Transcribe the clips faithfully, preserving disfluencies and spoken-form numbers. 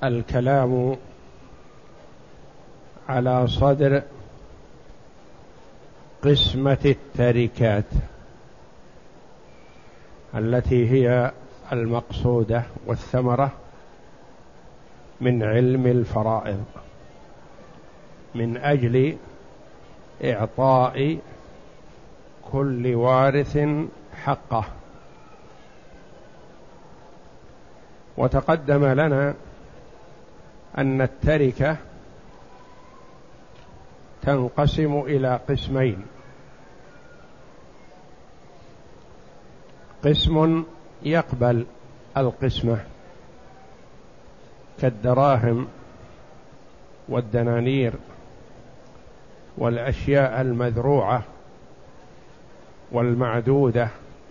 الكلام على صدر قسمة التركات التي هي المقصودة والثمرة من علم الفرائض، من أجل إعطاء كل وارث حقه. وتقدم لنا أن التركة تنقسم إلى قسمين: قسم يقبل القسمة كالدراهم والدنانير والأشياء المذروعة والمعدودة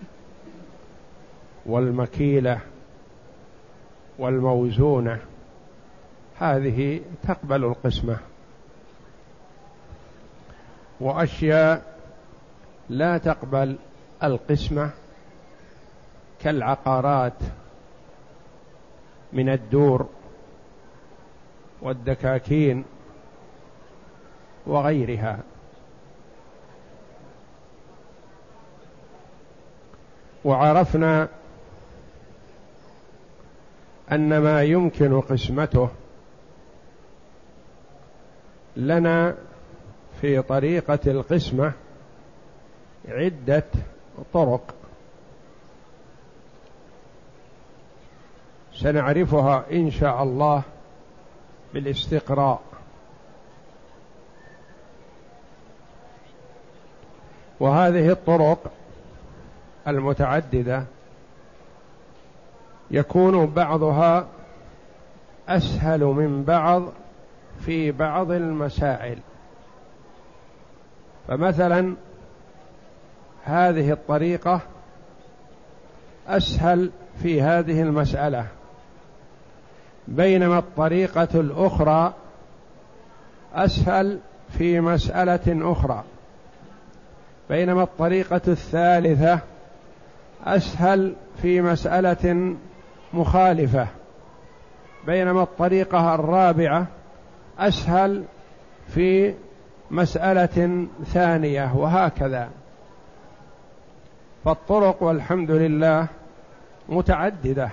والمكيلة والموزونة، هذه تقبل القسمة. وأشياء لا تقبل القسمة كالعقارات من الدور والدكاكين وغيرها. وعرفنا أن ما يمكن قسمته لنا في طريقة القسمة عدة طرق سنعرفها إن شاء الله بالاستقراء. وهذه الطرق المتعددة يكون بعضها أسهل من بعض في بعض المسائل. فمثلا هذه الطريقة أسهل في هذه المسألة، بينما الطريقة الأخرى أسهل في مسألة أخرى، بينما الطريقة الثالثة أسهل في مسألة مخالفة، بينما الطريقة الرابعة أسهل في مسألة ثانية، وهكذا. فالطرق والحمد لله متعددة،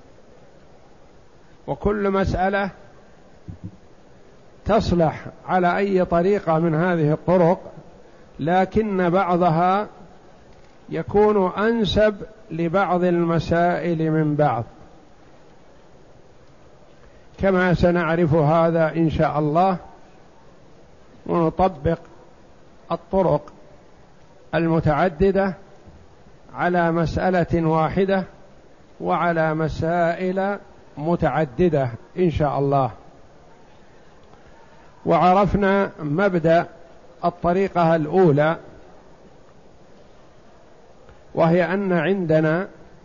وكل مسألة تصلح على أي طريقة من هذه الطرق، لكن بعضها يكون أنسب لبعض المسائل من بعض، كما سنعرف هذا إن شاء الله، ونطبق الطرق المتعددة على مسألة واحدة وعلى مسائل متعددة إن شاء الله. وعرفنا مبدأ الطريقة الأولى، وهي أن عندنا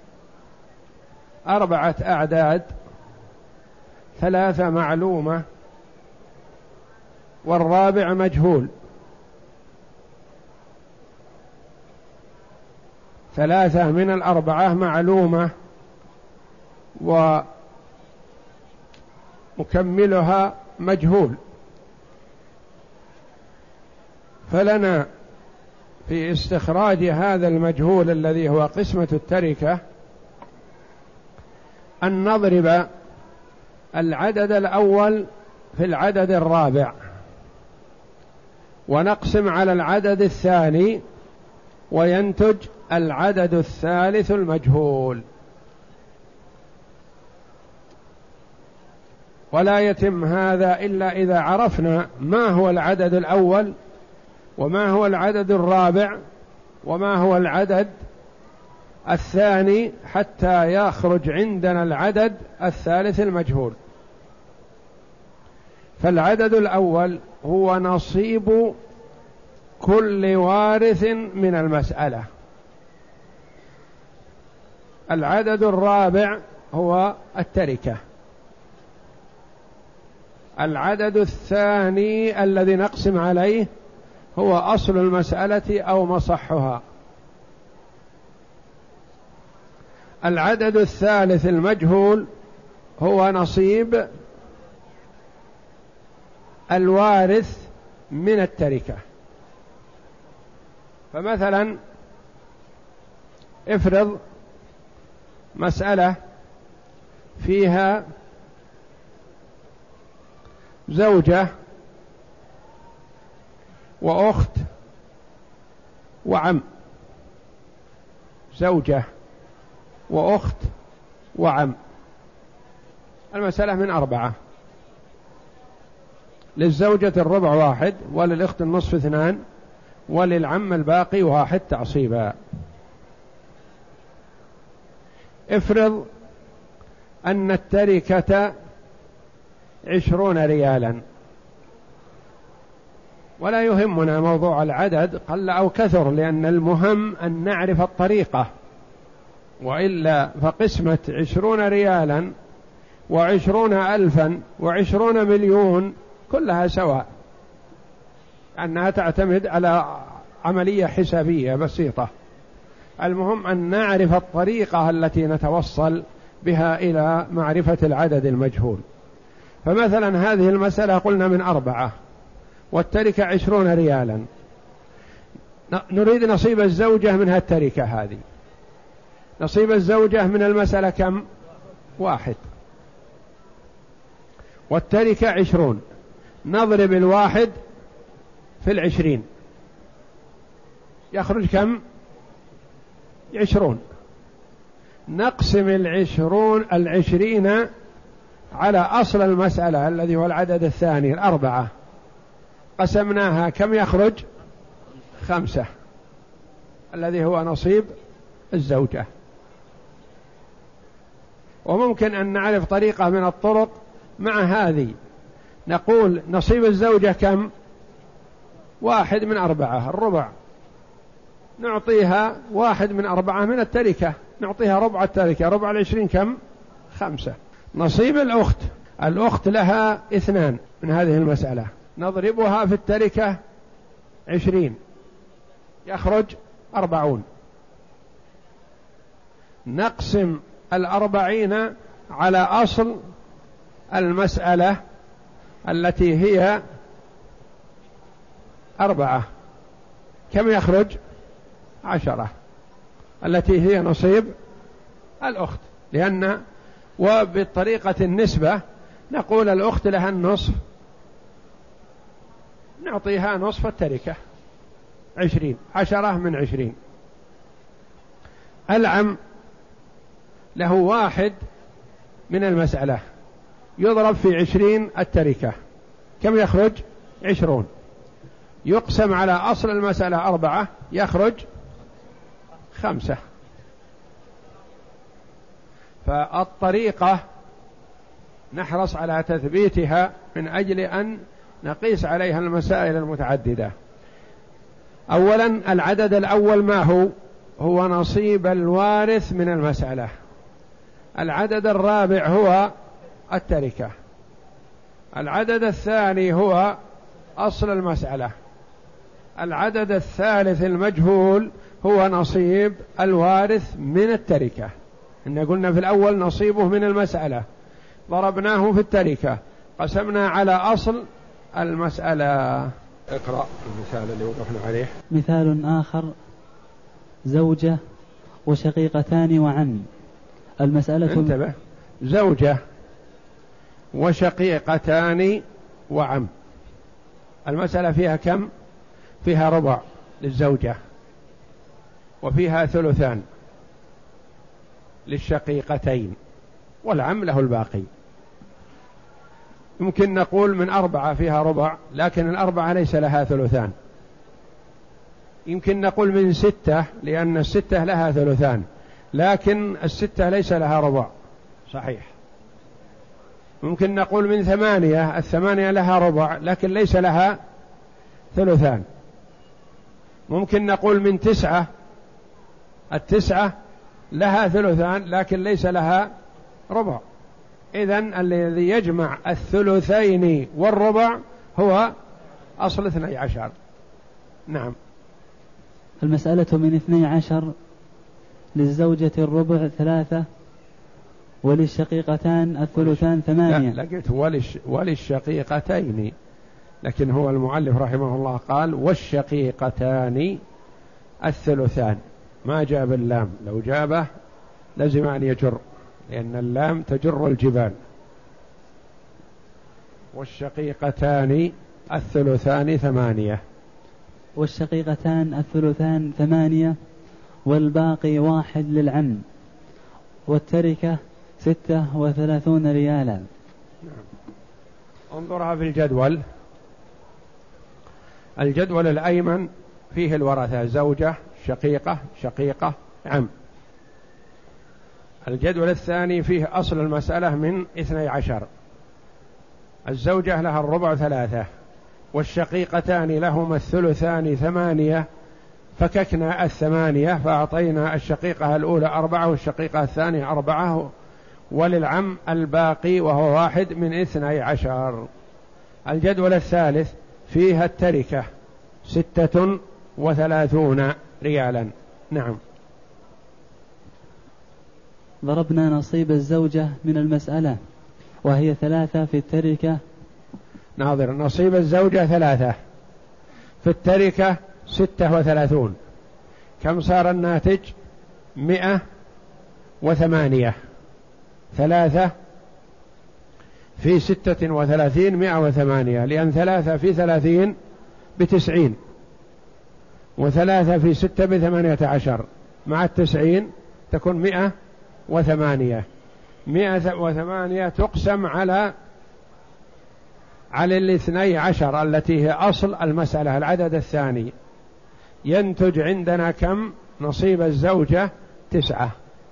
أربعة أعداد، ثلاثة معلومة والرابع مجهول. ثلاثة من الأربعة معلومة ومكملها مجهول. فلنا في استخراج هذا المجهول الذي هو قسمة التركة أن نضرب العدد الأول في العدد الرابع، ونقسم على العدد الثاني، وينتج العدد الثالث المجهول. ولا يتم هذا إلا إذا عرفنا ما هو العدد الأول وما هو العدد الرابع وما هو العدد الثاني، حتى يخرج عندنا العدد الثالث المجهول. فالعدد الأول هو نصيب كل وارث من المسألة. العدد الرابع هو التركة. العدد الثاني الذي نقسم عليه هو أصل المسألة أو مصحها. العدد الثالث المجهول هو نصيب الوارث من التركة. فمثلا افرض مسألة فيها زوجة وأخت وعم، زوجة وأخت وعم، المسألة من أربعة، للزوجة الربع واحد، وللأخت النصف اثنان، وللعم الباقي واحد تعصيبا. افرض أن التركة عشرون ريالا، ولا يهمنا موضوع العدد قل أو كثر، لأن المهم أن نعرف الطريقة، وإلا فقسمة عشرون ريالا وعشرون ألفا وعشرون مليون كلها سواء، أنها تعتمد على عملية حسابية بسيطة. المهم أن نعرف الطريقة التي نتوصل بها إلى معرفة العدد المجهول. فمثلا هذه المسألة قلنا من أربعة، والتركة عشرون ريالا، نريد نصيب الزوجة من هالتركة هذه. نصيب الزوجة من المسألة كم؟ واحد، والتركة عشرون، نضرب الواحد في العشرين يخرج كم؟ عشرون. نقسم العشرون العشرين على أصل المسألة الذي هو العدد الثاني الأربعة، قسمناها كم يخرج؟ خمسة، الذي هو نصيب الزوجة. وممكن أن نعرف طريقة من الطرق مع هذه، نقول نصيب الزوجة كم؟ واحد من أربعة، الربع، نعطيها واحد من أربعة من التركة، نعطيها ربع التركة، ربع العشرين كم؟ خمسة. نصيب الأخت، الأخت لها اثنان من هذه المسألة، نضربها في التركة عشرين يخرج أربعون، نقسم الأربعين على أصل المسألة التي هي أربعة، كم يخرج؟ عشرة، التي هي نصيب الأخت. لأن وبطريقة النسبة نقول الأخت لها النصف، نعطيها نصف التركة عشرين، عشرة من عشرين. العم له واحد من المسألة، يضرب في عشرين التركة، كم يخرج؟ عشرون، يقسم على أصل المسألة أربعة يخرج خمسة. فالطريقة نحرص على تثبيتها من أجل أن نقيس عليها المسائل المتعددة. أولا العدد الأول ما هو؟ هو نصيب الوارث من المسألة. العدد الرابع هو التركة. العدد الثاني هو أصل المسألة. العدد الثالث المجهول هو نصيب الوارث من التركة. إن قلنا في الأول نصيبه من المسألة، ضربناه في التركة، قسمنا على أصل المسألة. اقرأ المثال اللي وقفنا عليه. مثال آخر: زوجة وشقيقتان وعم. المسألة انتبه، زوجة وشقيقتان وعم، المسألة فيها كم؟ فيها ربع للزوجة، وفيها ثلثان للشقيقتين، والعم له الباقي. يمكن نقول من أربعة فيها ربع، لكن الأربعة ليس لها ثلثان. يمكن نقول من ستة، لأن الستة لها ثلثان، لكن الستة ليس لها ربع، صحيح. ممكن نقول من ثمانية، الثمانية لها ربع لكن ليس لها ثلثان. ممكن نقول من تسعة، التسعة لها ثلثان لكن ليس لها ربع. إذن الذي يجمع الثلثين والربع هو أصل اثني عشر. نعم. المسألة من اثني عشر، للزوجة الربع ثلاثة، وللشقيقتان الثلثان ثمانية. لا، لقيت ولش وللشقيقتين لكن هو المؤلف رحمه الله قال والشقيقتان الثلثان، ما جاب اللام، لو جابه لزم أن يجر، لأن اللام تجر الجبال. والشقيقتان الثلثان ثمانية. والشقيقتان الثلثان ثمانية، والباقي واحد للعم، والتركة ستة وثلاثون ريالا. نعم. انظرها في الجدول. الجدول الأيمن فيه الورثة زوجة شقيقة شقيقة عم. الجدول الثاني فيه أصل المسألة من اثني عشر، الزوجة لها الربع ثلاثة، والشقيقتان لهما الثلثان ثمانية، فككنا الثمانية فأعطينا الشقيقة الأولى أربعة والشقيقة الثانية أربعة، وللعم الباقي وهو واحد من اثني عشر. الجدول الثالث فيها التركة ستة وثلاثون ريالا. نعم. ضربنا نصيب الزوجة من المسألة وهي ثلاثة في التركة. ناظر، نصيب الزوجة ثلاثة، في التركة ستة وثلاثون، كم صار الناتج؟ مئة وثمانية. ثلاثة في ستة وثلاثين مئة وثمانية، لأن ثلاثة في ثلاثين بتسعين، وثلاثة في ستة بثمانية عشر، مع التسعين تكون مئة وثمانية. مئة وثمانية تقسم على على الاثني عشر التي هي أصل المسألة، العدد الثاني، ينتج عندنا كم؟ نصيب الزوجة تسعة.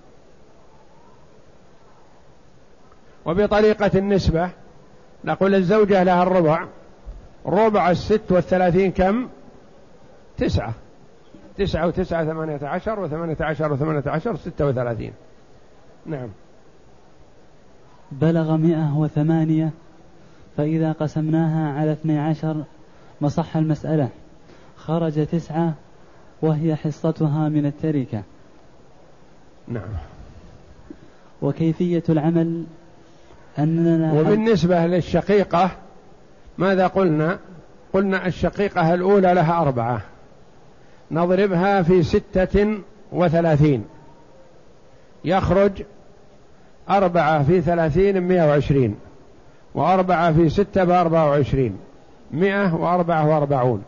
وبطريقة النسبة نقول الزوجة لها الربع، ربع الست والثلاثين كم؟ تسعة. تسعة وتسعة ثمانية عشر، وثمانية عشر وثمانية عشر ستة وثلاثين. نعم. بلغ مئة وثمانية، فإذا قسمناها على اثني عشر مصح المسألة، خرج تسعة وهي حصتها من التركة. نعم. وكيفية العمل أننا وبالنسبة للشقيقة ماذا قلنا؟ قلنا الشقيقة الأولى لها أربعة، نضربها في ستة وثلاثين، يخرج أربعة في ثلاثين مئة وعشرين، وأربعة في ستة بأربعة وعشرين، مئة وأربعة وأربعون.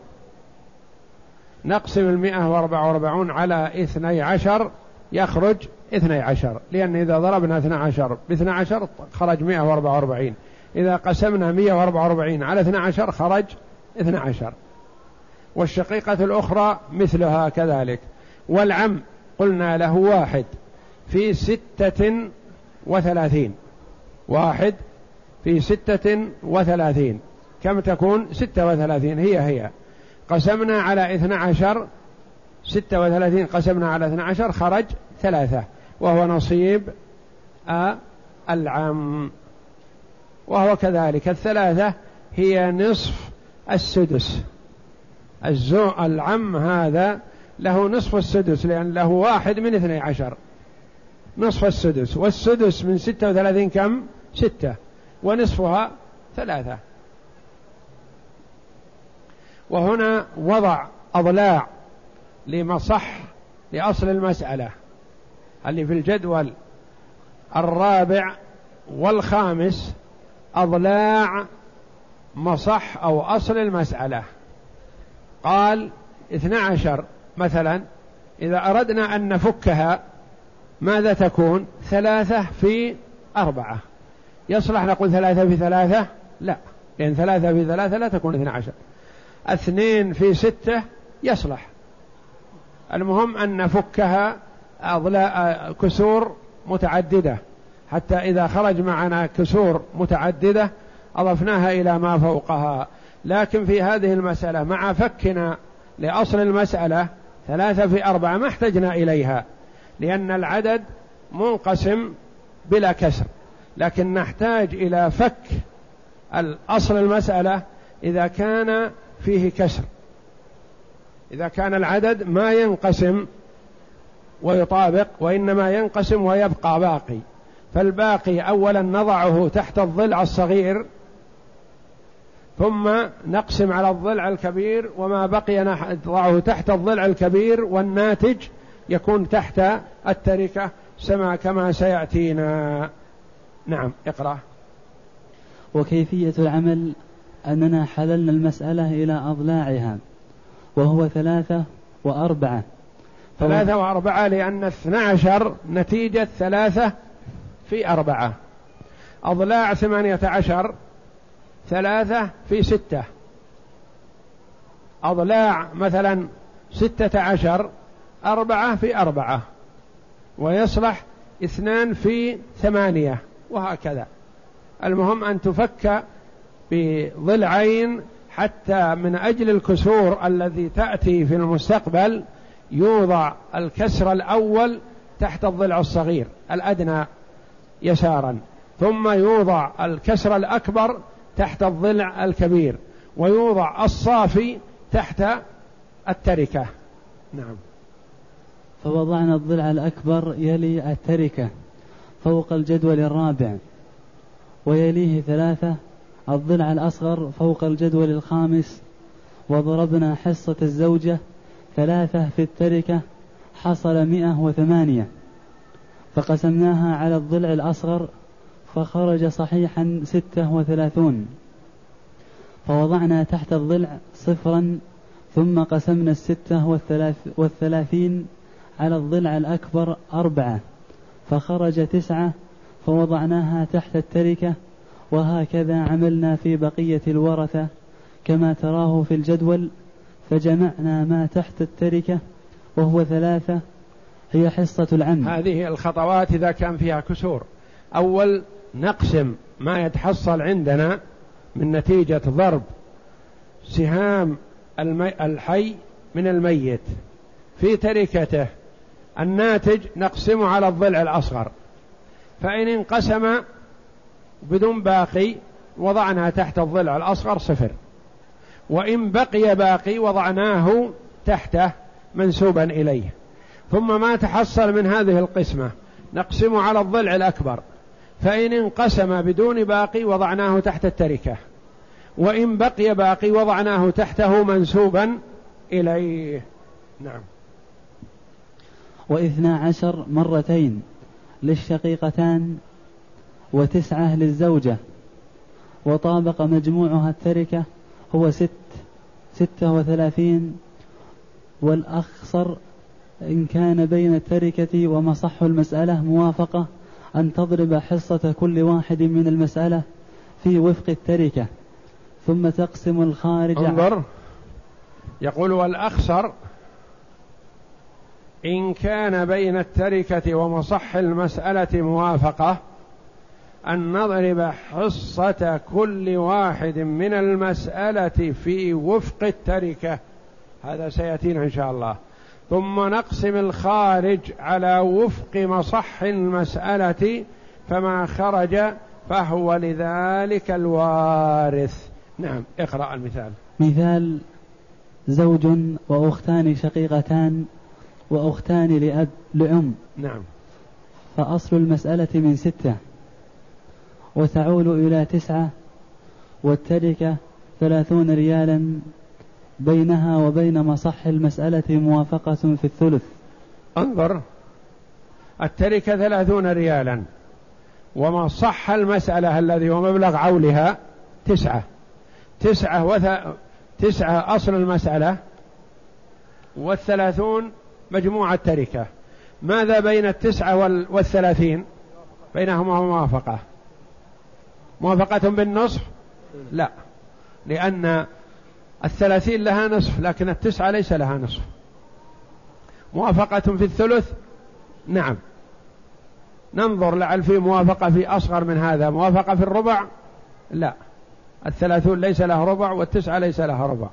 نقسم المئة وأربعة وأربعون على اثني عشر يخرج اثني عشر، لأن إذا ضربنا اثني عشر باثني عشر خرج مئة وأربعة وأربعين، إذا قسمنا مئة وأربعة وأربعين على اثني عشر خرج اثني عشر. والشقيقة الأخرى مثلها كذلك. والعم قلنا له واحد في ستة وثلاثين، واحد في ستة وثلاثين كم تكون؟ ستة وثلاثين، هي هي. قسمنا على اثني عشر، ستة وثلاثين قسمنا على اثني عشر خرج ثلاثة، وهو نصيب العم. وهو كذلك الثلاثة هي نصف السدس. الزو العم هذا له نصف السدس، لأن له واحد من اثني عشر، نصف السدس، والسدس من ستة وثلاثين كم؟ ستة، ونصفها ثلاثة. وهنا وضع أضلاع لمصح لأصل المسألة اللي في الجدول الرابع والخامس، أضلاع مصح أو أصل المسألة. قال اثنى عشر مثلا، إذا أردنا أن نفكها ماذا تكون؟ ثلاثة في أربعة. يصلح نقول ثلاثة في ثلاثة؟ لا، لأن ثلاثة في ثلاثة لا تكون اثنى عشر. اثنين في ستة يصلح. المهم أن نفكها أضلاع كسور متعددة، حتى إذا خرج معنا كسور متعددة أضفناها إلى ما فوقها. لكن في هذه المسألة مع فكنا لأصل المسألة ثلاثة في أربعة ما احتجنا إليها، لأن العدد منقسم بلا كسر، لكن نحتاج إلى فك الأصل المسألة إذا كان فيه كسر. إذا كان العدد ما ينقسم ويطابق، وإنما ينقسم ويبقى باقي، فالباقي أولا نضعه تحت الضلع الصغير ثم نقسم على الضلع الكبير، وما بقي نضعه تحت الضلع الكبير، والناتج يكون تحت التركة سما كما سيأتينا. نعم اقرأ. وكيفية العمل أننا حللنا المسألة إلى أضلاعها، وهو ثلاثة وأربعة. ثلاثة وأربعة لأن اثنى عشر نتيجة ثلاثة في أربعة. أضلاع ثمانية عشر ثلاثة في ستة. أضلاع مثلا ستة عشر أربعة في أربعة، ويصلح اثنان في ثمانية، وهكذا. المهم أن تفك بضلعين حتى من أجل الكسور الذي تأتي في المستقبل يوضع الكسر الأول تحت الضلع الصغير الأدنى يسارا، ثم يوضع الكسر الأكبر تحت الضلع الكبير، ويوضع الصافي تحت التركة. نعم. فوضعنا الضلع الأكبر يلي التركة فوق الجدول الرابع، ويليه ثلاثة الضلع الأصغر فوق الجدول الخامس، وضربنا حصة الزوجة ثلاثة في التركة حصل مئة وثمانية، فقسمناها على الضلع الأصغر فخرج صحيحا ستة وثلاثون، فوضعنا تحت الضلع صفرا، ثم قسمنا الستة والثلاث والثلاثين على الضلع الأكبر أربعة فخرج تسعة، فوضعناها تحت التركة. وهكذا عملنا في بقية الورثة كما تراه في الجدول، فجمعنا ما تحت التركة وهو ثلاثة هي حصة العم. هذه الخطوات إذا كان فيها كسور. أول نقسم ما يتحصل عندنا من نتيجة ضرب سهام الحي من الميت في تركته، الناتج نقسمه على الضلع الأصغر، فإن انقسم بدون باقي وضعناه تحت الضلع الأصغر صفر، وإن بقي باقي وضعناه تحته منسوبا إليه. ثم ما تحصل من هذه القسمة نقسمه على الضلع الأكبر، فإن انقسم بدون باقي وضعناه تحت التركة، وإن بقي باقي وضعناه تحته منسوبا إليه. نعم. واثنى عشر مرتين للشقيقتان وتسعة للزوجة، وطابق مجموعها التركة هو ست ستة وثلاثين، والأخصر إن كان بين التركة ومصح المسألة موافقة أن تضرب حصة كل واحد من المسألة في وفق التركة، ثم تقسم الخارج. انظر، يقول والأخصر إن كان بين التركة ومصح المسألة موافقة أن نضرب حصة كل واحد من المسألة في وفق التركة، هذا سيأتينا إن شاء الله. ثم نقسم الخارج على وفق مصح المسألة، فما خرج فهو لذلك الوارث. نعم اقرأ المثال. مثال: زوج وأختان شقيقتان وأختان لأب لأم. نعم. فأصل المسألة من ستة وتعول إلى تسعة، والتركة ثلاثون ريالا، بينها وبين مصح المسألة موافقة في الثلث. انظر، التركة ثلاثون ريالا، ومصح المسألة الذي هو مبلغ عولها تسعة تسعة وث... تسعة أصل المسألة، والثلاثون مجموع التركة. ماذا بين التسعة وال... والثلاثين؟ بينهما موافقة. موافقة بالنصف؟ لا، لأن الثلاثين لها نصف لكن التسعة ليس لها نصف. موافقة في الثلث؟ نعم. ننظر لعل في موافقة في أصغر من هذا. موافقة في الربع؟ لا، الثلاثون ليس له ربع والتسعة ليس لها ربع،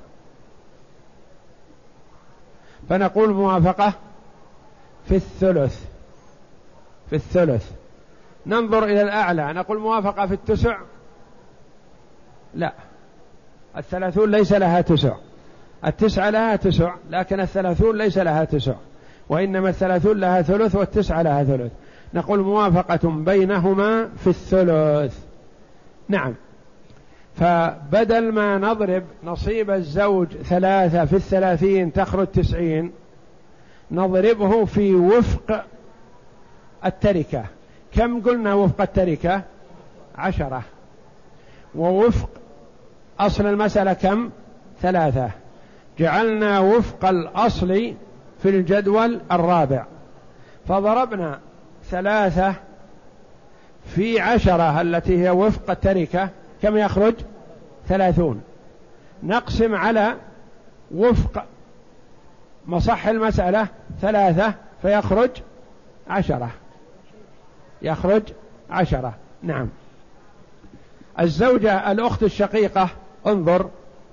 فنقول موافقة في الثلث. في الثلث ننظر إلى الأعلى، نقول موافقة في التسع؟ لا، الثلاثون ليس لها تسع، التسعة لها تسع لكن الثلاثون ليس لها تسع، وإنما الثلاثون لها ثلث والتسعة لها ثلث. نقول موافقة بينهما في الثلث. نعم. فبدل ما نضرب نصيب الزوج ثلاثة في الثلاثين تخرج تسعين، نضربه في وفق التركة. كم قلنا وفق التركة؟ عشرة. ووفق أصل المسألة كم؟ ثلاثة. جعلنا وفق الأصل في الجدول الرابع، فضربنا ثلاثة في عشرة التي هي وفق التركة، كم يخرج؟ ثلاثون. نقسم على وفق مصح المسألة ثلاثة فيخرج عشرة، يخرج عشرة. نعم. الزوجة الأخت الشقيقة، انظر،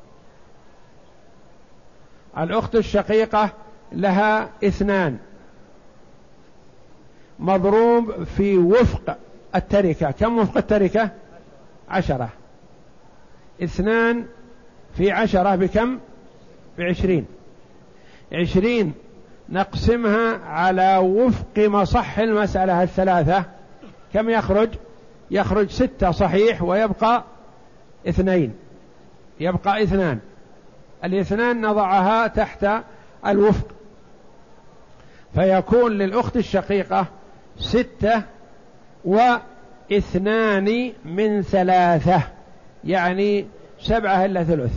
الأخت الشقيقة لها اثنان مضروب في وفق التركة. كم وفق التركة؟ عشرة. اثنان في عشرة بكم؟ بعشرين. عشرين نقسمها على وفق مصح المسألة الثلاثة، كم يخرج؟ يخرج ستة صحيح، ويبقى اثنين، يبقى اثنان. الاثنان نضعها تحت الوفق، فيكون للأخت الشقيقة ستة واثنان من ثلاثة، يعني سبعة إلا ثلث.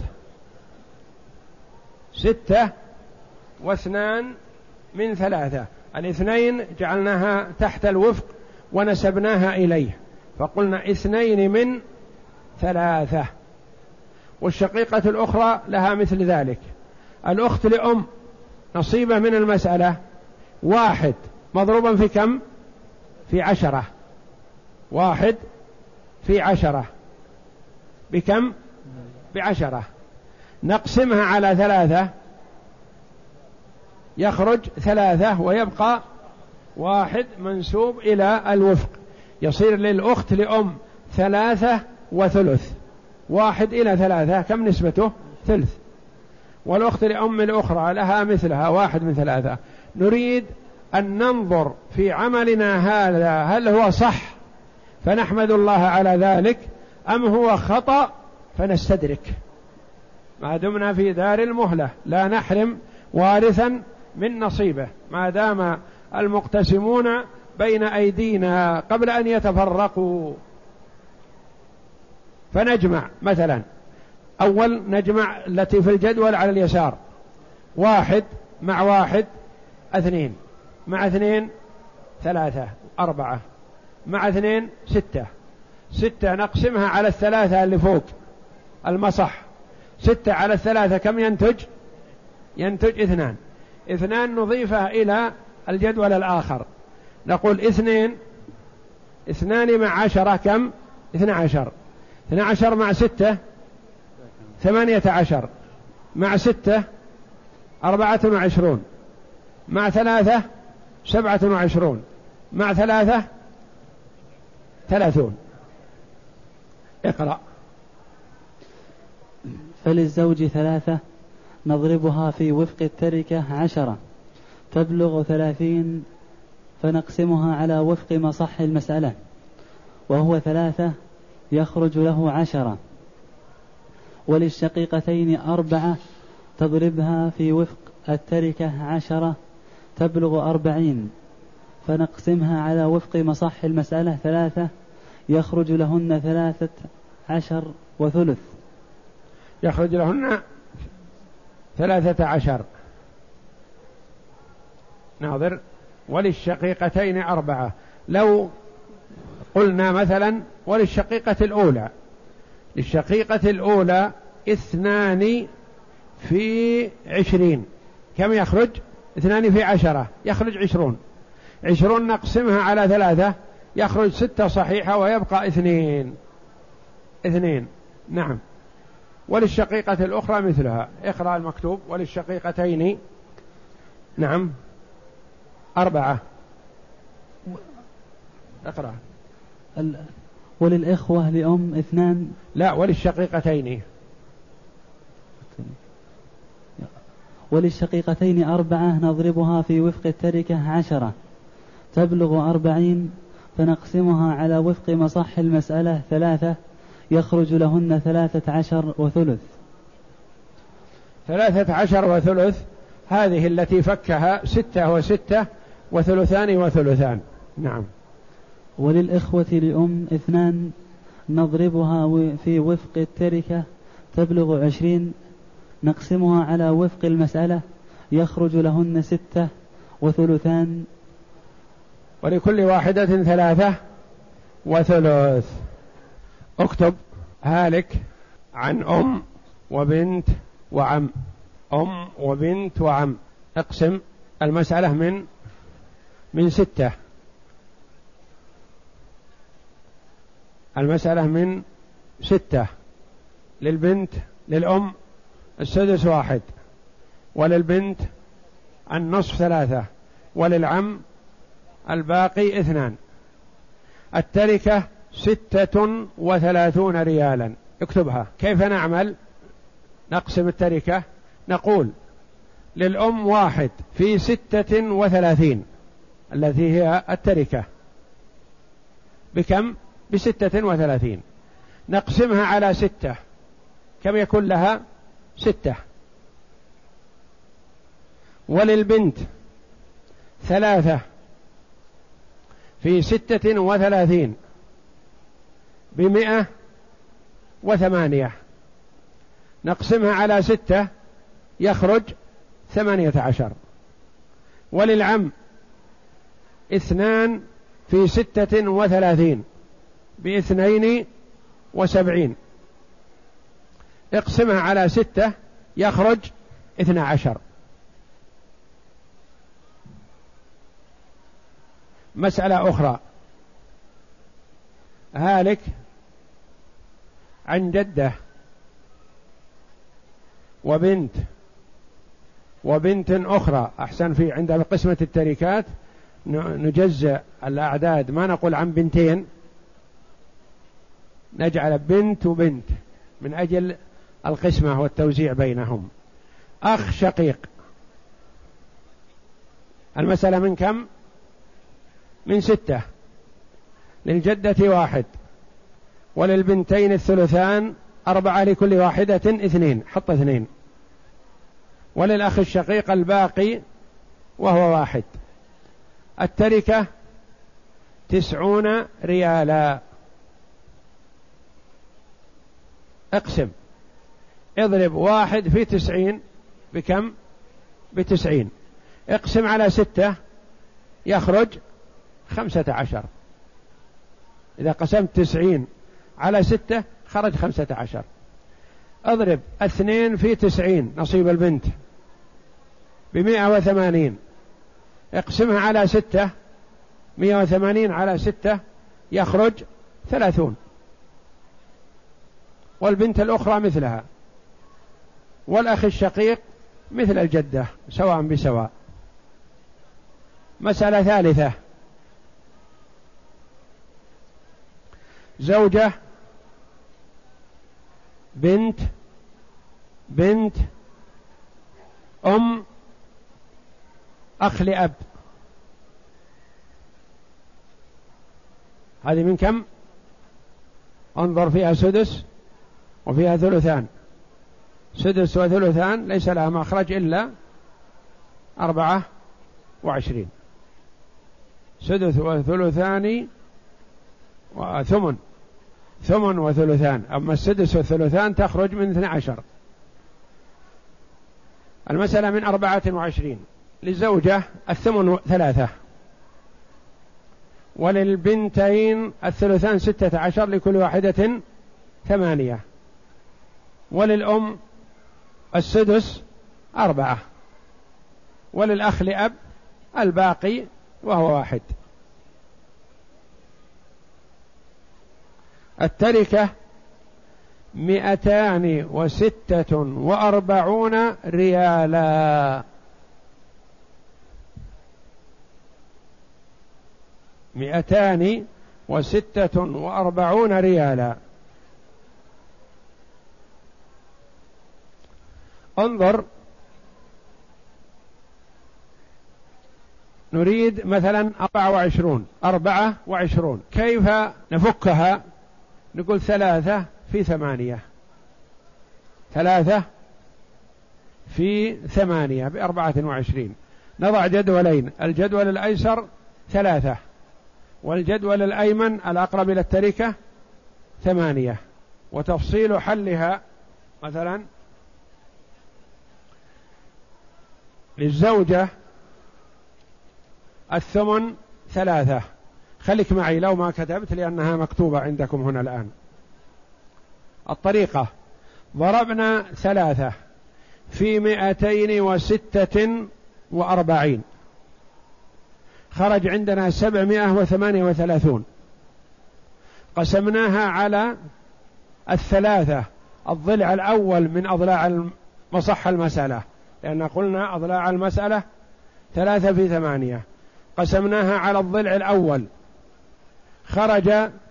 ستة واثنان من ثلاثة. الاثنين جعلناها تحت الوفق ونسبناها إليه، فقلنا اثنين من ثلاثة. والشقيقة الأخرى لها مثل ذلك. الأخت لأم نصيبة من المسألة واحد مضروبا في كم؟ في عشرة. واحد في عشرة بكم؟ بعشرة. نقسمها على ثلاثة يخرج ثلاثة، ويبقى واحد منسوب إلى الوفق. يصير للأخت لأم ثلاثة وثلث. واحد إلى ثلاثة كم نسبته؟ ثلث. والأخت لأم الأخرى لها مثلها واحد من ثلاثة. نريد أن ننظر في عملنا هذا هل هو صح فنحمد الله على ذلك، أم هو خطأ فنستدرك. ما دمنا في دار المهلة لا نحرم وارثا من نصيبه، ما دام المقتسمون بين أيدينا قبل أن يتفرقوا. فنجمع مثلا، أول نجمع التي في الجدول على اليسار، واحد مع واحد اثنين، مع اثنين ثلاثة أربعة، مع اثنين ستة. ستة نقسمها على الثلاثة اللي فوق المصح، ستة على الثلاثة كم ينتج؟ ينتج اثنان. اثنان نضيفها إلى الجدول الآخر، نقول اثنين، اثنان مع عشرة كم؟ اثنى عشر. اثنى عشر مع ستة ثمانية عشر، مع ستة أربعة وعشرون، مع ثلاثة سبعة وعشرون، مع ثلاثة ثلاثون. اقرأ. فللزوج ثلاثة نضربها في وفق التركة عشرة تبلغ ثلاثين، فنقسمها على وفق مصح المسألة وهو ثلاثة يخرج له عشرة. وللشقيقتين أربعة تضربها في وفق التركة عشرة تبلغ أربعين، فنقسمها على وفق مصح المسألة ثلاثة يخرج لهن ثلاثة عشر وثلث. يخرج لهن ثلاثة عشر. ناظر. وللشقيقتين أربعة. لو قلنا مثلا وللشقيقة الأولى، للشقيقة الأولى اثنان في عشرين كم يخرج؟ اثنان في عشرة يخرج عشرون. عشرون نقسمها على ثلاثة يخرج ستة صحيحة، ويبقى اثنين. اثنين. نعم. وللشقيقة الأخرى مثلها. اقرأ المكتوب. وللشقيقتين نعم أربعة. اقرأ. وللإخوة لأم اثنان. لا، وللشقيقتين. وللشقيقتين أربعة نضربها في وفق التركة عشرة تبلغ أربعين، فنقسمها على وفق مصح المسألة ثلاثة يخرج لهن ثلاثة عشر وثلث. ثلاثة عشر وثلث هذه التي فكها ستة وستة وثلثان وثلثان. نعم. وللإخوة لأم اثنان نضربها في وفق التركة تبلغ عشرين نقسمها على وفق المسألة يخرج لهن ستة وثلثان. ولكل واحدة ثلاثة وثلث. اكتب هالك عن أم وبنت وعم. أم وبنت وعم. اقسم المسألة من من ستة. المسألة من ستة. للبنت للأم السدس واحد، وللبنت النصف ثلاثة، وللعم الباقي اثنان. التركة ستة وثلاثون ريالا. اكتبها. كيف نعمل؟ نقسم التركة. نقول للأم واحد في ستة وثلاثين التي هي التركة بكم؟ بستة وثلاثين. نقسمها على ستة، كم يكون لها؟ ستة. وللبنت ثلاثة في ستة وثلاثين بمئة وثمانية. نقسمها على ستة يخرج ثمانية عشر. وللعم اثنان في ستة وثلاثين باثنين وسبعين. اقسمها على ستة يخرج اثنى عشر. مسألة أخرى. هالك عن جدة وبنت وبنت أخرى. أحسن، في عند قسمة التركات نجزء الأعداد، ما نقول عن بنتين، نجعل بنت وبنت من أجل القسمة والتوزيع بينهم. أخ شقيق. المسألة من كم؟ من ستة. للجدة واحد، وللبنتين الثلثان، أربعة لكل واحدة اثنين، حط اثنين. وللأخ الشقيق الباقي وهو واحد. التركة تسعون ريالا. اقسم. اضرب واحد في تسعين بكم؟ بتسعين. اقسم على ستة يخرج خمسة عشر. إذا قسمت تسعين على ستة خرج خمسة عشر. اضرب اثنين في تسعين نصيب البنت بمئة وثمانين. اقسمها على ستة، مئة وثمانين على ستة يخرج ثلاثون. والبنت الأخرى مثلها. والأخ الشقيق مثل الجدة سواء بسواء. مسألة ثالثة. زوجة بنت بنت أم أخ لأب. هذه من كم؟ انظر، فيها سدس وفيها ثلثان. سدس وثلثان ليس لها مخرج إلا أربعة وعشرين. سدس وثلثان وثمن، ثمن وثلثان. أما السدس والثلثان تخرج من اثنى عشر. المسألة من أربعة وعشرين. للزوجة الثمن ثلاثة، وللبنتين الثلثان ستة عشر لكل واحدة ثمانية، وللأم السدس أربعة، وللأخ لأب الباقي وهو واحد. التركة مئتان وستة وأربعون ريالا. مئتان وستة وأربعون ريالا. انظر، نريد مثلا أربعة وعشرون. أربعة وعشرون كيف نفكها؟ نقول ثلاثة في ثمانية، ثلاثة في ثمانية بأربعة وعشرين. نضع جدولين، الجدول الأيسر ثلاثة والجدول الأيمن الأقرب إلى التركة ثمانية. وتفصيل حلها مثلا للزوجة الثمن ثلاثة. خليك معي لو ما كتبت لأنها مكتوبة عندكم هنا الآن. الطريقة: ضربنا ثلاثة في مئتين وستة وأربعين، خرج عندنا سبعمائة وثمانية وثلاثون. قسمناها على الثلاثة، الضلع الأول من أضلاع مصح المسألة، لأن قلنا أضلاع المسألة ثلاثة في ثمانية. قسمناها على الضلع الأول، خرج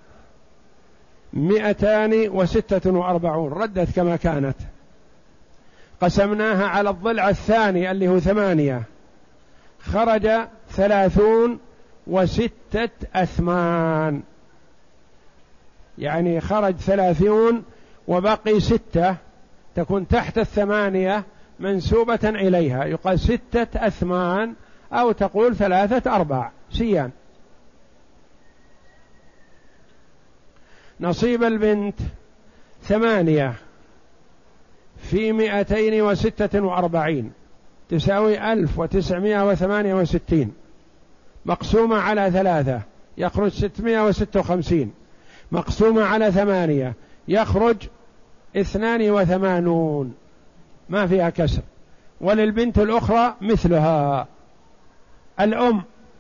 مئتان وستة وأربعون، ردت كما كانت. قسمناها على الضلع الثاني اللي هو ثمانية، خرج ثلاثون وستة أثمان، يعني خرج ثلاثون وبقي ستة، تكون تحت الثمانية منسوبة إليها، يقال ستة أثمان أو تقول ثلاثة أرباع سيان. نصيب البنت ثمانية في مئتين وستة وأربعين تساوي ألف وتسعمائة وثمانية وستين، مقسومة على ثلاثة يخرج ستمائة وستة وخمسين، مقسومة على ثمانية يخرج اثنان وثمانون، ما فيها كسر. وللبنت الأخرى مثلها. الأم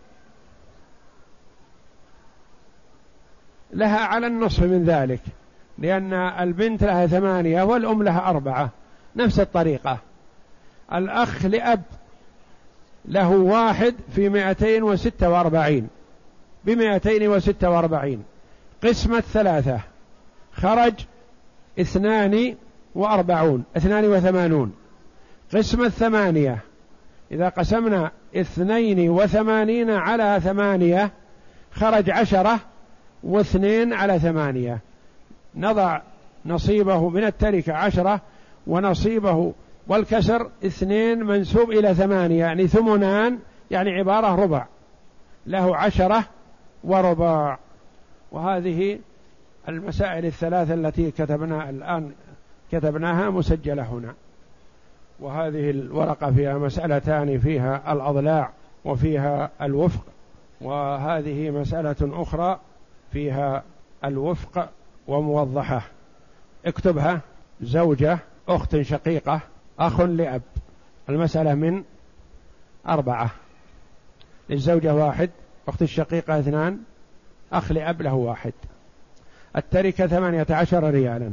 لها على النصف من ذلك، لأن البنت لها ثمانية والأم لها أربعة، نفس الطريقة. الأخ لأب له واحد في مئتين وستة وأربعين بمئتين وستة وأربعين، قسمة ثلاثة خرج اثنان وأربعون اثنان وثمانون، قسمة ثمانية إذا قسمنا اثنين وثمانين على ثمانية خرج عشرة واثنين على ثمانية. نضع نصيبه من التركة عشرة ونصيبه والكسر اثنين منسوب إلى ثمانية، يعني ثمنان، يعني عبارة ربع، له عشرة وربع. وهذه المسائل الثلاثة التي كتبنا الآن كتبناها مسجلة هنا. وهذه الورقة فيها مسألتان، فيها الأضلاع وفيها الوفق، وهذه مسألة أخرى فيها الوفق وموضحة. اكتبها: زوجة، أخت شقيقة، أخ لأب. المسألة من أربعة، للزوجة واحد، أخت الشقيقة اثنان، أخ لأب له واحد. التركة ثمانية عشر ريالا.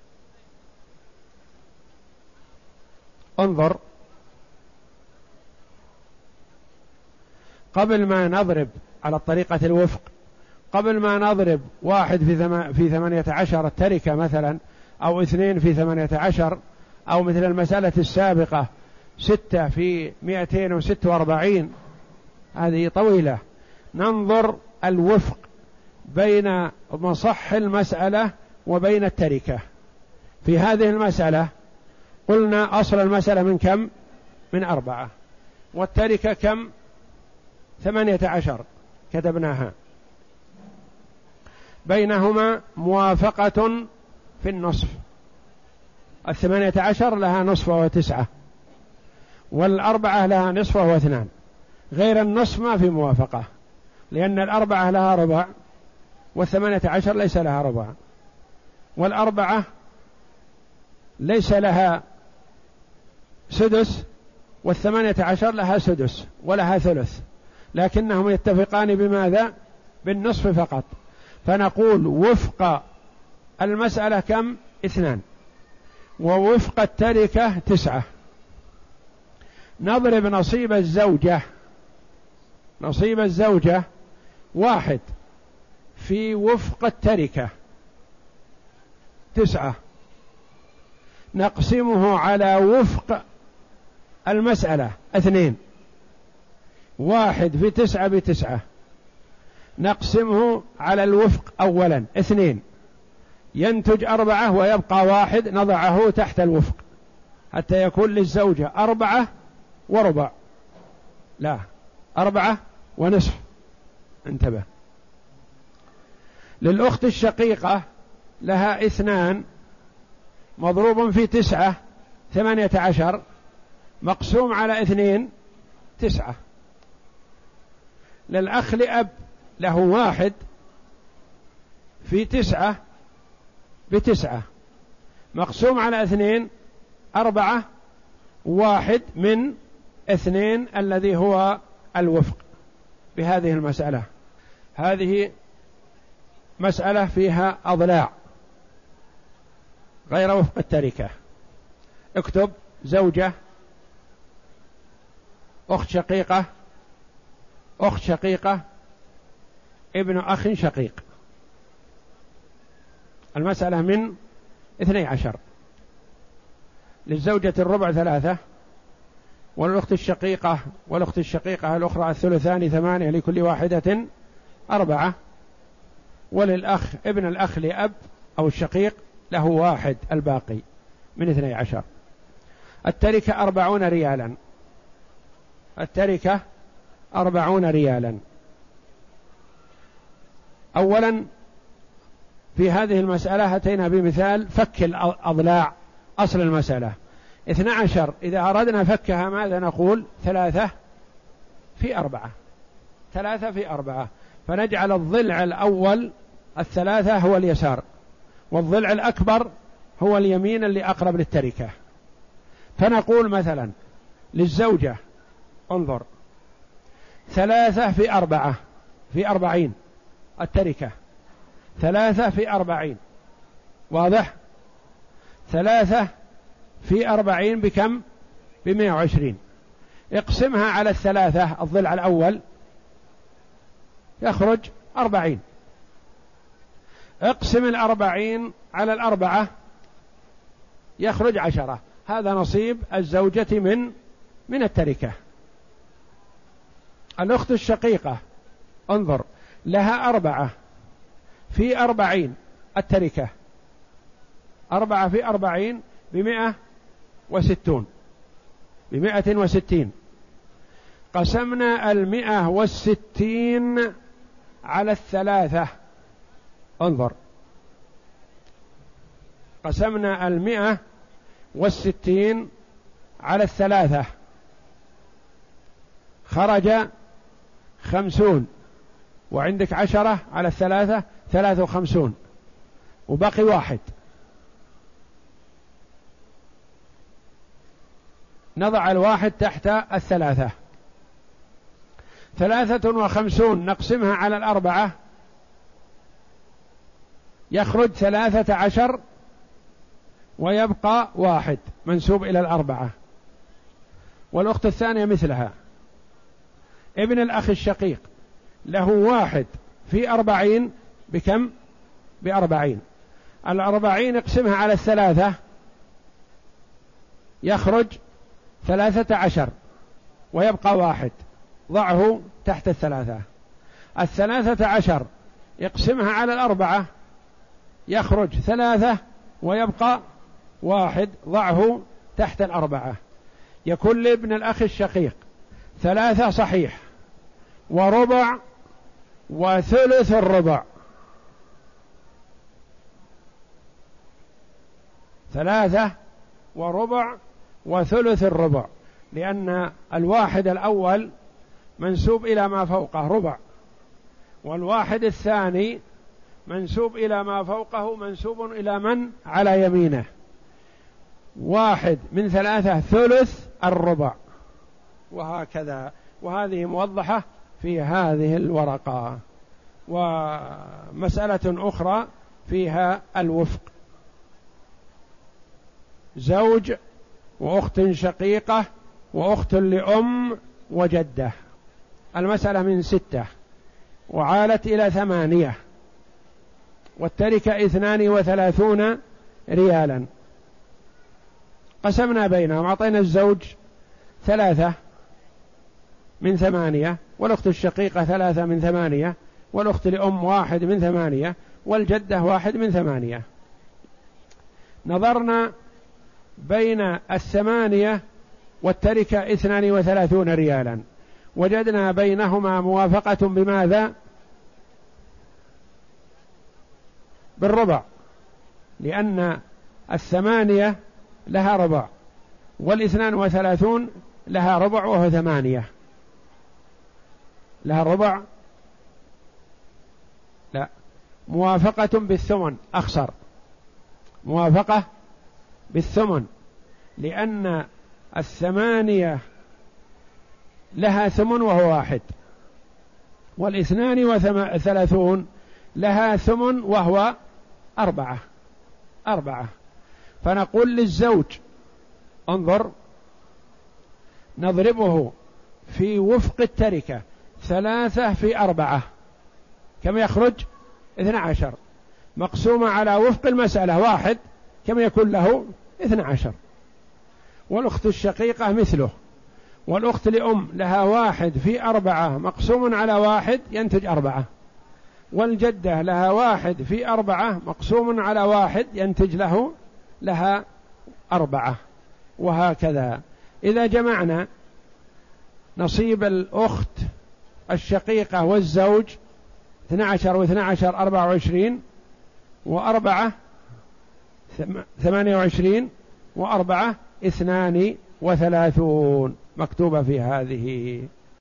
انظر، قبل ما نضرب على الطريقة الوفق، قبل ما نضرب واحد في, ثم... في ثمانية عشر التركة مثلا، أو اثنين في ثمانية عشر، أو مثل المسألة السابقة ستة في مئتين وستة وأربعين، هذه طويلة. ننظر الوفق بين مصح المسألة وبين التركة. في هذه المسألة قلنا أصل المسألة من كم؟ من أربعة، والتركة كم؟ ثمانية عشر كتبناها. بينهما موافقة في النصف، الثمانية عشر لها نصف وهو تسعة، والأربعة لها نصف وهو اثنان. غير النصف ما في موافقة، لأن الأربعة لها ربع والثمانية عشر ليس لها ربع، والأربعة ليس لها سدس والثمانية عشر لها سدس ولها ثلث، لكنهم يتفقان بماذا؟ بالنصف فقط. فنقول وفق المسألة كم؟ اثنان، ووفق التركة تسعة. نضرب نصيب الزوجة، نصيب الزوجة واحد في وفق التركة تسعة، نقسمه على وفق المسألة اثنين، واحد في تسعة بتسعة، نقسمه على الوفق أولا اثنين، ينتج أربعة ويبقى واحد، نضعه تحت الوفق حتى يكون للزوجة أربعة وربع، لا أربعة ونصف، انتبه. للأخت الشقيقة لها اثنان مضروب في تسعة ثمانية عشر مقسوم على اثنين تسعة. للأخ لأب له واحد في تسعة بتسعة مقسوم على اثنين أربعة، واحد من اثنين الذي هو الوفق بهذه المسألة. هذه مسألة فيها أضلاع غير وفق التركة. اكتب زوجة، أخت شقيقة، أخت شقيقة، ابن أخ شقيق. المسألة من اثني عشر. للزوجة الربع ثلاثة، والأخت الشقيقة والأخت الشقيقة الأخرى الثلثان ثمانية، لكل واحدة أربعة. وللأخ ابن الأخ لأب أو الشقيق له واحد الباقي من اثني عشر. التركة أربعون ريالا، التركة أربعون ريالا. أولا في هذه المسألة أتينا بمثال فك الأضلاع. أصل المسألة اثنى عشر، إذا أردنا فكها ماذا نقول؟ ثلاثة في أربعة، ثلاثة في أربعة، فنجعل الضلع الأول الثلاثة هو اليسار، والضلع الأكبر هو اليمين اللي أقرب للتركة. فنقول مثلا للزوجة انظر ثلاثة في أربعة في أربعين التركة، ثلاثة في أربعين، واضح؟ ثلاثة في أربعين بكم؟ بمئة وعشرين. اقسمها على الثلاثة الضلع الأول يخرج أربعين. اقسم الأربعين على الأربعة يخرج عشرة. هذا نصيب الزوجة من من التركة. الأخت الشقيقة انظر لها أربعة في أربعين التركة، أربعة في أربعين بمئة وستون، بمئة وستين. قسمنا المئة والستين على الثلاثة، انظر قسمنا المئة والستين على الثلاثة خرج خمسون، وعندك عشرة على الثلاثة ثلاثة وخمسون، وبقي واحد. نضع الواحد تحت الثلاثة. ثلاثة وخمسون نقسمها على الأربعة يخرج ثلاثة عشر، ويبقى واحد منسوب إلى الأربعة. والأخت الثانية مثلها. ابن الأخ الشقيق له واحد في أربعين بكم؟ بأربعين. الأربعين اقسمها على الثلاثة يخرج ثلاثة عشر، ويبقى واحد، ضعه تحت الثلاثة. الثلاثة عشر يقسمها على الأربعة يخرج ثلاثة، ويبقى واحد، ضعه تحت الأربعة. يكون لابن الأخ الشقيق ثلاثة صحيح، وربع، وثلث الربع. ثلاثة وربع وثلث الربع، لأن الواحد الأول منسوب إلى ما فوقه ربع، والواحد الثاني منسوب إلى ما فوقه منسوب إلى من على يمينه. واحد من ثلاثة ثلث الربع، وهكذا. وهذه موضحة في هذه الورقة. ومسألة أخرى فيها الوفق: زوج وأخت شقيقة وأخت لأم وجدة. المسألة من ستة وعالت إلى ثمانية، والتركة اثنان وثلاثون ريالا. قسمنا بينهم، أعطينا الزوج ثلاثة من ثمانية، والأخت الشقيقة ثلاثة من ثمانية، والأخت لأم واحد من ثمانية، والجدة واحد من ثمانية. نظرنا بين الثمانية والتركة اثنان وثلاثون ريالا، وجدنا بينهما موافقة بماذا؟ بالربع، لأن الثمانية لها ربع والاثنان وثلاثون لها ربع وهو ثمانية، لها ربع لا، موافقة بالثمن أخسر، موافقة بالثمن، لأن الثمانية لها ثمن وهو واحد، والاثنان وثلاثون لها ثمن وهو أربعة أربعة. فنقول للزوج انظر نضربه في وفق التركة ثلاثة في أربعة كم يخرج؟ اثنى عشر، مقسومة على وفق المسألة واحد كم يكون له؟ اثنى عشر. والأخت الشقيقة مثله، والأخت لأم لها واحد في أربعة مقسوم على واحد ينتج أربعة، والجدة لها واحد في أربعة مقسوم على واحد ينتج له لها أربعة، وهكذا. إذا جمعنا نصيب الأخت الشقيقة والزوج اثنى عشر واثنى عشر أربعة وعشرين، وأربعة ثمانية وعشرين، وأربعة اثنان وثلاثون، مكتوبة في هذه.